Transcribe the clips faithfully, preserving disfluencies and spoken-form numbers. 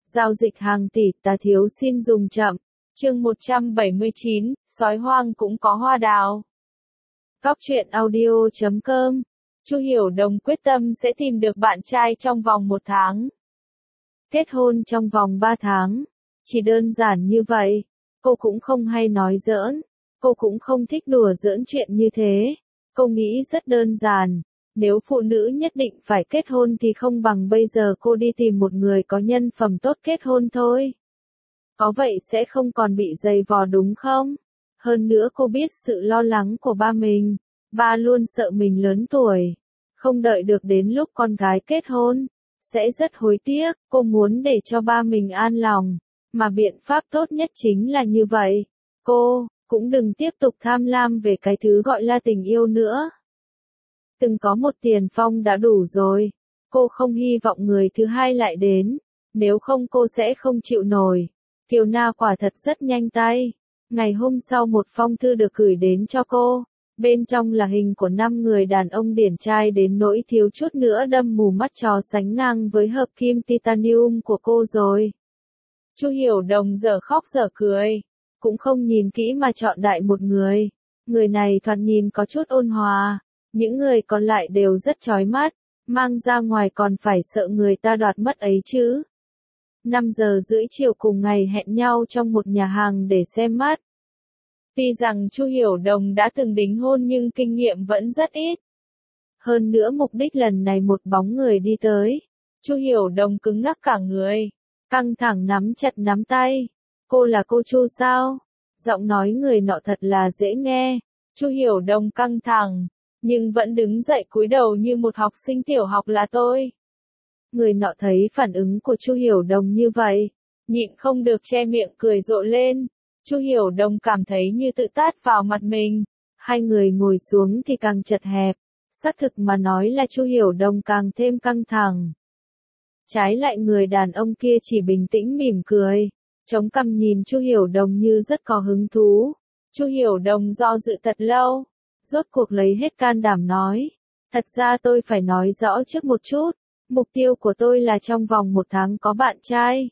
Giao dịch hàng tỷ, ta thiếu xin dùng chậm. Chương một trăm bảy mươi chín, sói hoang cũng có hoa đào. Góc truyện audio chấm com. Chu Hiểu Đồng quyết tâm sẽ tìm được bạn trai trong vòng một tháng. Kết hôn trong vòng ba tháng. Chỉ đơn giản như vậy. Cô cũng không hay nói giỡn. Cô cũng không thích đùa giỡn chuyện như thế. Cô nghĩ rất đơn giản. Nếu phụ nữ nhất định phải kết hôn thì không bằng bây giờ cô đi tìm một người có nhân phẩm tốt kết hôn thôi. Có vậy sẽ không còn bị dày vò đúng không? Hơn nữa cô biết sự lo lắng của ba mình. Ba luôn sợ mình lớn tuổi. Không đợi được đến lúc con gái kết hôn. Sẽ rất hối tiếc. Cô muốn để cho ba mình an lòng. Mà biện pháp tốt nhất chính là như vậy. Cô cũng đừng tiếp tục tham lam về cái thứ gọi là tình yêu nữa. Từng có một tiền phong đã đủ rồi. Cô không hy vọng người thứ hai lại đến. Nếu không cô sẽ không chịu nổi. Kiều Na quả thật rất nhanh tay. Ngày hôm sau một phong thư được gửi đến cho cô. Bên trong là hình của năm người đàn ông điển trai đến nỗi thiếu chút nữa đâm mù mắt trò sánh ngang với hợp kim titanium của cô rồi. Chu Hiểu Đồng giờ khóc giờ cười. Cũng không nhìn kỹ mà chọn đại một người. Người này thoạt nhìn có chút ôn hòa. Những người còn lại đều rất chói mắt, mang ra ngoài còn phải sợ người ta đoạt mất ấy chứ. năm giờ rưỡi chiều cùng ngày hẹn nhau trong một nhà hàng để xem mắt. Tuy rằng Chu Hiểu Đồng đã từng đính hôn nhưng kinh nghiệm vẫn rất ít. Hơn nữa mục đích lần này một bóng người đi tới. Chu Hiểu Đồng cứng ngắc cả người, căng thẳng nắm chặt nắm tay. Cô là cô Chu sao? Giọng nói người nọ thật là dễ nghe. Chu Hiểu Đồng căng thẳng. Nhưng vẫn đứng dậy cúi đầu như một học sinh tiểu học là tôi. Người nọ thấy phản ứng của Chu Hiểu Đồng như vậy, nhịn không được che miệng cười rộ lên. Chu Hiểu Đồng cảm thấy như tự tát vào mặt mình. Hai người ngồi xuống thì càng chật hẹp. Xác thực mà nói là Chu Hiểu Đồng càng thêm căng thẳng. Trái lại người đàn ông kia chỉ bình tĩnh mỉm cười, chống cằm nhìn Chu Hiểu Đồng như rất có hứng thú. Chu Hiểu Đồng do dự thật lâu. Rốt cuộc lấy hết can đảm nói. Thật ra tôi phải nói rõ trước một chút. Mục tiêu của tôi là trong vòng một tháng có bạn trai.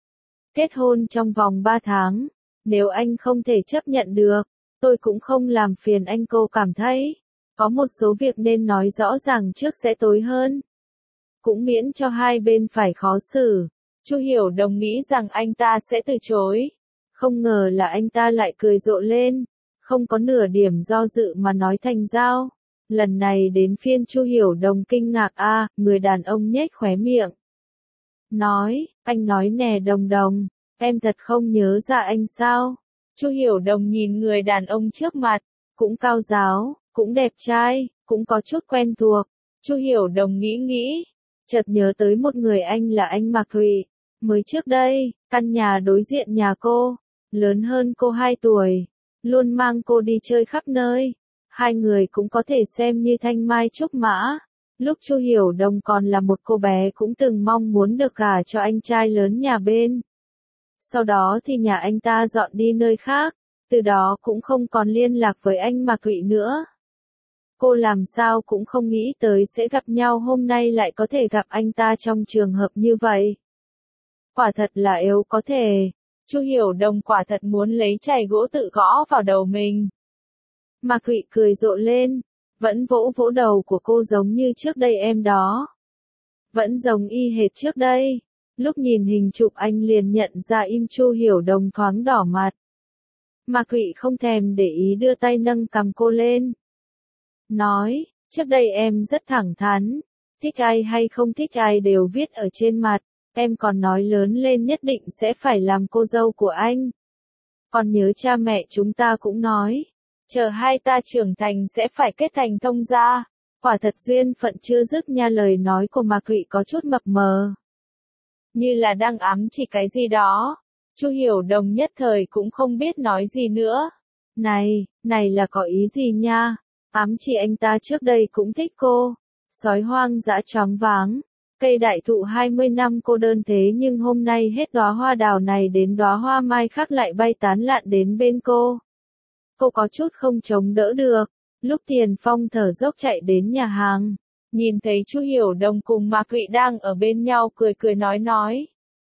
Kết hôn trong vòng ba tháng. Nếu anh không thể chấp nhận được, tôi cũng không làm phiền anh. Cô cảm thấy có một số việc nên nói rõ ràng trước sẽ tối hơn. Cũng miễn cho hai bên phải khó xử. Chu Hiểu Đồng nghĩ rằng anh ta sẽ từ chối. Không ngờ là anh ta lại cười rộ lên. Không có nửa điểm do dự mà nói thành giao. Lần này đến phiên Chu Hiểu Đồng kinh ngạc a, à, người đàn ông nhếch khóe miệng. Nói, anh nói nè Đồng Đồng, em thật không nhớ ra anh sao? Chu Hiểu Đồng nhìn người đàn ông trước mặt, cũng cao giáo, cũng đẹp trai, cũng có chút quen thuộc. Chu Hiểu Đồng nghĩ nghĩ, chợt nhớ tới một người anh là anh Mạc Thụy. Mới trước đây, căn nhà đối diện nhà cô, lớn hơn cô hai tuổi. Luôn mang cô đi chơi khắp nơi. Hai người cũng có thể xem như thanh mai trúc mã. Lúc Chu Hiểu Đồng còn là một cô bé cũng từng mong muốn được gả cho anh trai lớn nhà bên. Sau đó thì nhà anh ta dọn đi nơi khác. Từ đó cũng không còn liên lạc với anh Mạc Thụy nữa. Cô làm sao cũng không nghĩ tới sẽ gặp nhau hôm nay lại có thể gặp anh ta trong trường hợp như vậy. Quả thật là yếu có thể. Chu Hiểu Đồng quả thật muốn lấy chày gỗ tự gõ vào đầu mình. Mạc Thụy cười rộ lên, vẫn vỗ vỗ đầu của cô giống như trước đây em đó. Vẫn giống y hệt trước đây. Lúc nhìn hình chụp anh liền nhận ra im. Chu Hiểu Đồng thoáng đỏ mặt. Mạc Thụy không thèm để ý đưa tay nâng cằm cô lên. Nói, trước đây em rất thẳng thắn, thích ai hay không thích ai đều viết ở trên mặt. Em còn nói lớn lên nhất định sẽ phải làm cô dâu của anh. Còn nhớ cha mẹ chúng ta cũng nói, chờ hai ta trưởng thành sẽ phải kết thành thông gia. Quả thật duyên phận chưa dứt nha. Lời nói của Mạc Thụy có chút mập mờ. Như là đang ám chỉ cái gì đó. Chu Hiểu Đồng nhất thời cũng không biết nói gì nữa. Này, này là có ý gì nha? Ám chỉ anh ta trước đây cũng thích cô. Sói hoang dã choáng váng. Cây đại thụ hai mươi năm cô đơn thế nhưng hôm nay hết đóa hoa đào này đến đóa hoa mai khác lại bay tán lạn đến bên cô. Cô có chút không chống đỡ được. Lúc Tiền Phong thở dốc chạy đến nhà hàng, nhìn thấy Chu Hiểu Đồng cùng Mạc Thụy đang ở bên nhau cười cười nói nói.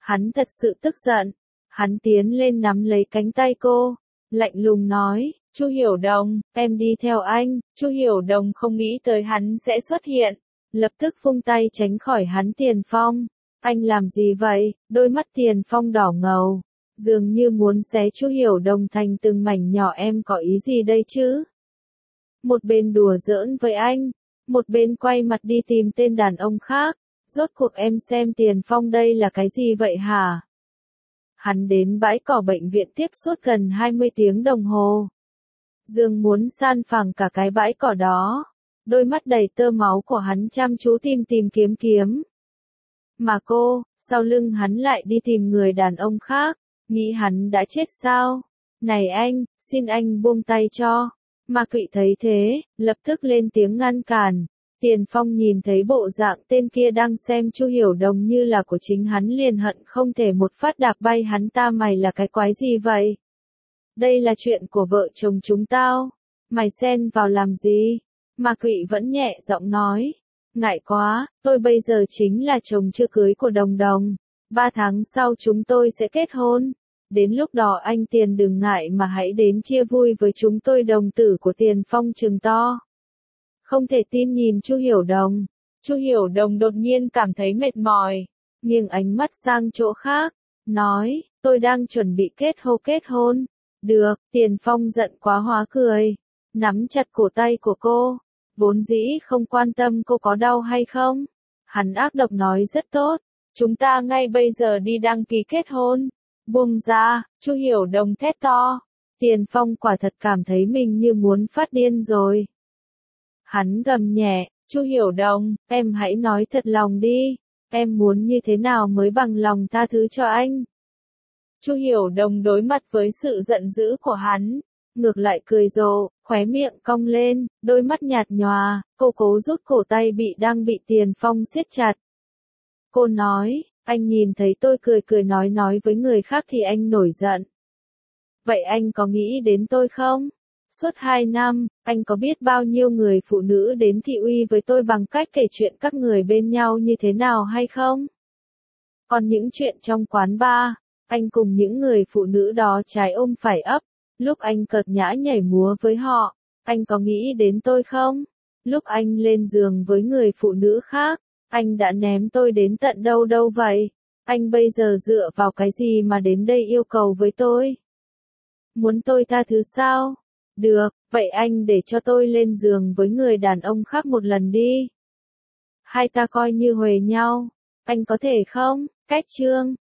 Hắn thật sự tức giận. Hắn tiến lên nắm lấy cánh tay cô, lạnh lùng nói, Chu Hiểu Đồng, em đi theo anh. Chu Hiểu Đồng không nghĩ tới hắn sẽ xuất hiện, lập tức vung tay tránh khỏi hắn. Tiền Phong, anh làm gì vậy? Đôi mắt Tiền Phong đỏ ngầu, dường như muốn xé Chu Hiểu Đồng thành từng mảnh nhỏ. Em có ý gì đây chứ? Một bên đùa giỡn với anh, một bên quay mặt đi tìm tên đàn ông khác. Rốt cuộc em xem Tiền Phong đây là cái gì vậy hả? Hắn đến bãi cỏ bệnh viện tiếp suốt gần hai mươi tiếng đồng hồ. Dương muốn san phẳng cả cái bãi cỏ đó. Đôi mắt đầy tơ máu của hắn chăm chú tìm tìm kiếm kiếm. Mà cô, sau lưng hắn lại đi tìm người đàn ông khác. Nghĩ hắn đã chết sao? Này anh, xin anh buông tay cho. Mạc Thụy thấy thế, lập tức lên tiếng ngăn cản. Tiền Phong nhìn thấy bộ dạng tên kia đang xem Chu Hiểu Đồng như là của chính hắn liền hận không thể một phát đạp bay hắn. Ta mày là cái quái gì vậy? Đây là chuyện của vợ chồng chúng tao. Mày xen vào làm gì? Mạc Thụy vẫn nhẹ giọng nói. Ngại quá, tôi bây giờ chính là chồng chưa cưới của Đồng Đồng. Ba tháng sau chúng tôi sẽ kết hôn. Đến lúc đó anh Tiền đừng ngại mà hãy đến chia vui với chúng tôi. Đồng tử của Tiền Phong trừng to. Không thể tin nhìn Chu Hiểu Đồng. Chu Hiểu Đồng đột nhiên cảm thấy mệt mỏi, nghiêng ánh mắt sang chỗ khác, nói, tôi đang chuẩn bị kết hôn kết hôn. Được, Tiền Phong giận quá hóa cười, nắm chặt cổ tay của cô, vốn dĩ không quan tâm cô có đau hay không. Hắn ác độc nói rất tốt, chúng ta ngay bây giờ đi đăng ký kết hôn. Buông ra, Chu Hiểu Đồng thét to. Tiền Phong quả thật cảm thấy mình như muốn phát điên rồi. Hắn gầm nhẹ, Chu Hiểu Đồng, em hãy nói thật lòng đi, em muốn như thế nào mới bằng lòng tha thứ cho anh? Chu Hiểu Đồng đối mặt với sự giận dữ của hắn, ngược lại cười rộ, khóe miệng cong lên, đôi mắt nhạt nhòa, cô cố rút cổ tay bị đang bị Tiền Phong siết chặt. Cô nói, anh nhìn thấy tôi cười cười nói nói với người khác thì anh nổi giận. Vậy anh có nghĩ đến tôi không? Suốt hai năm, anh có biết bao nhiêu người phụ nữ đến thị uy với tôi bằng cách kể chuyện các người bên nhau như thế nào hay không? Còn những chuyện trong quán bar, anh cùng những người phụ nữ đó trái ôm phải ấp, lúc anh cợt nhã nhảy múa với họ, anh có nghĩ đến tôi không? Lúc anh lên giường với người phụ nữ khác, anh đã ném tôi đến tận đâu đâu vậy? Anh bây giờ dựa vào cái gì mà đến đây yêu cầu với tôi? Muốn tôi tha thứ sao? Được, vậy anh để cho tôi lên giường với người đàn ông khác một lần đi. Hai ta coi như huề nhau. Anh có thể không? Cách chương